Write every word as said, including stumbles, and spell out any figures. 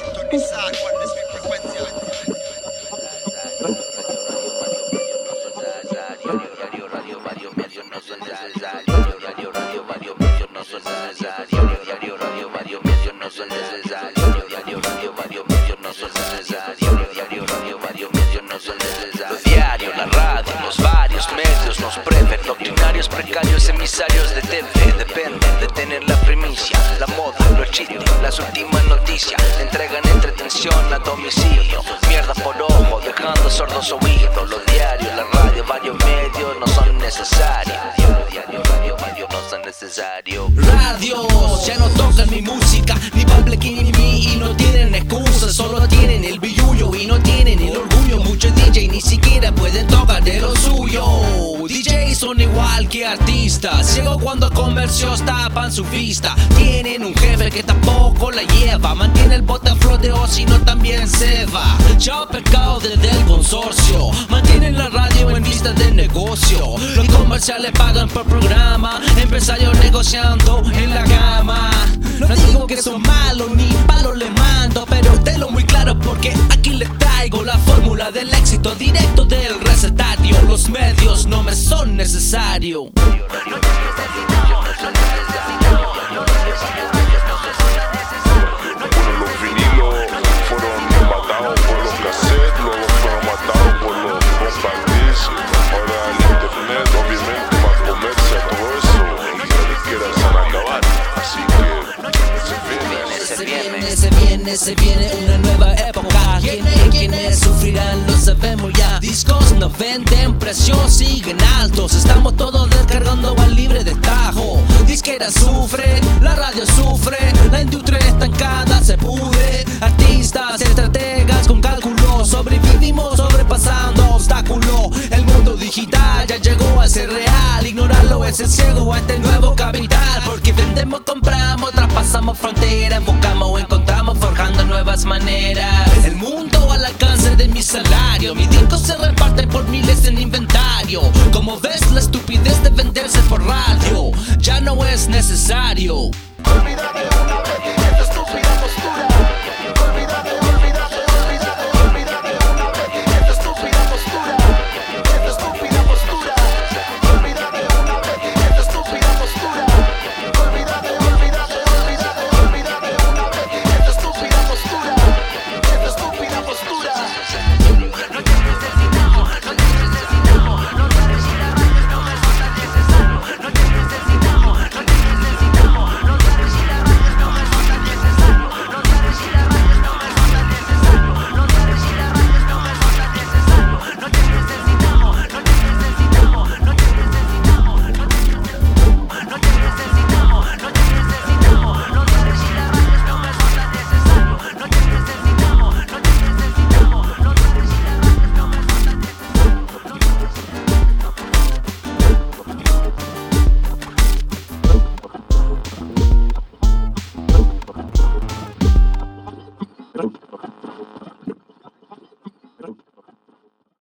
sintonizar cuál es mi frecuencia. Radio, radio, radio, medios no son necesarios. Radio, radio, radio, medios no son necesarios. Radio, radio, radio, medios no son necesarios. Radio, radio, radio, medios no son necesarios. Radio, radio, radio, medios no son necesarios. Diario, la radio, los varios medios nos preven. Doctrinarios, precarios, emisarios de T V. Dependen de tener la primicia, la moda, los chistes, las últimas noticias. Entregan entretención a domicilio. Mierda por ojo, dejando sordos oídos. Los diarios, la radio, varios medios no son necesarios. Diario, radio, radio, no son necesarios. Radios ya no tocan mi música, ni Pablo ni mí, y no tienen excusas. Solo tienen el billullo y no tienen el orgullo. Muchos D J ni siquiera pueden tocar de lo suyo. D Js son igual que artistas, ciego cuando comercios tapan su vista. Tienen un jefe que tampoco la lleva, mantiene el bote a flote o si no también se va. Chao pecado desde el consorcio, mantienen la radio en vista de negocio. Los comerciales pagan por programa, empresarios negociando en la cama. No digo que son malos ni palos le mando, pero tenlo muy claro porque aquí les traigo la fórmula del éxito directo del recetario. Los medios no me son necesarios. Los vinilos fueron matados por los cassettes, luego fueron matados por los compacts. Ahora el internet obviamente va a comerse a todo eso y las disqueras van a acabar. Así que se viene, se viene, se viene una nueva época. Quienes, quienes sufrirán lo sabemos ya. Discos no venden, precios siguen altos. Estamos todos descargando al libre destajo. Disquera sufre, la radio sufre, la industria estancada se pudre. Artistas, estrategas con cálculo, sobrevivimos sobrepasando obstáculos. El mundo digital ya llegó a ser real. Ignorarlo es el ciego a este nuevo capital. Porque vendemos, compramos, traspasamos fronteras, buscamos, encontramos, forjando nuevas maneras. El mundo al alcance de mi salario, mis discos se reparten por miles en inventario. Como ves, la estupidez de venderse por radio ya no es necesario. Olvídate.